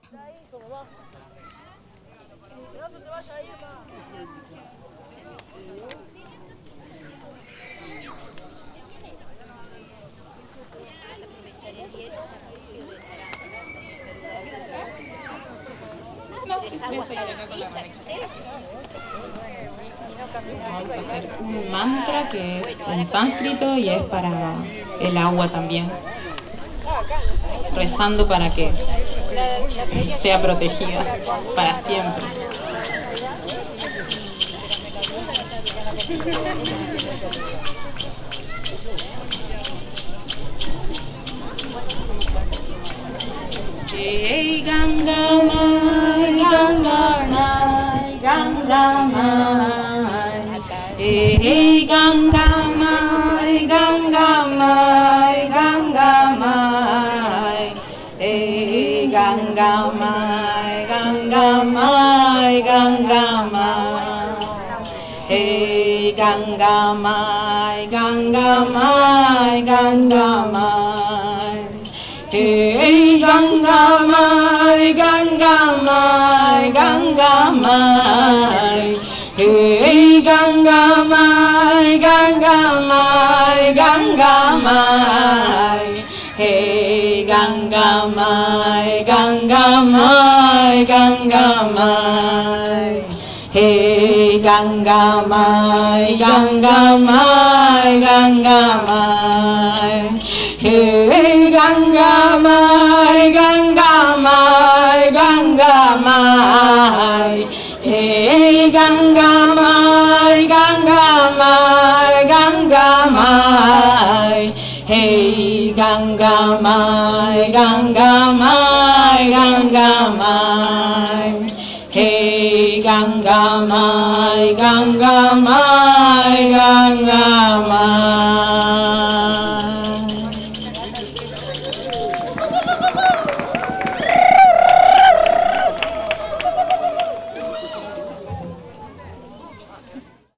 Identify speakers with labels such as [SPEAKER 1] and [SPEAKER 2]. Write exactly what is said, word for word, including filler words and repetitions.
[SPEAKER 1] ahí, como va. Que no te vaya a ir más.
[SPEAKER 2] Vamos a hacer un mantra que es en sánscrito y es para el agua también, rezando para que sea protegida para siempre. Hey Ganga Mai, Ganga Mai, Ganga Mai. Hey Ganga Mai, Ganga Mai, Ganga Mai. Hey Ganga Mai, Ganga Mai, Ganga Mai. Hey Ganga Mai, Ganga Mai, Ganga Mai. Hey Ganga Mai, Ganga Mai, Ganga Mai. Hey Ganga Mai, Ganga Mai, Ganga Mai. Hey Ganga Mai, Ganga Mai, Ganga Mai. Hey Ganga Mai, Ganga Mai, Ganga Mai. Hey Ganga Mai, Ganga Mai, Ganga Mai. Hey Ganga Mai, Ganga Mai, Ganga Mai. Hey Ganga Mai, Ganga Mai, Ganga Mai. Hey Ganga Mai, Ganga Mai, Ganga Mai.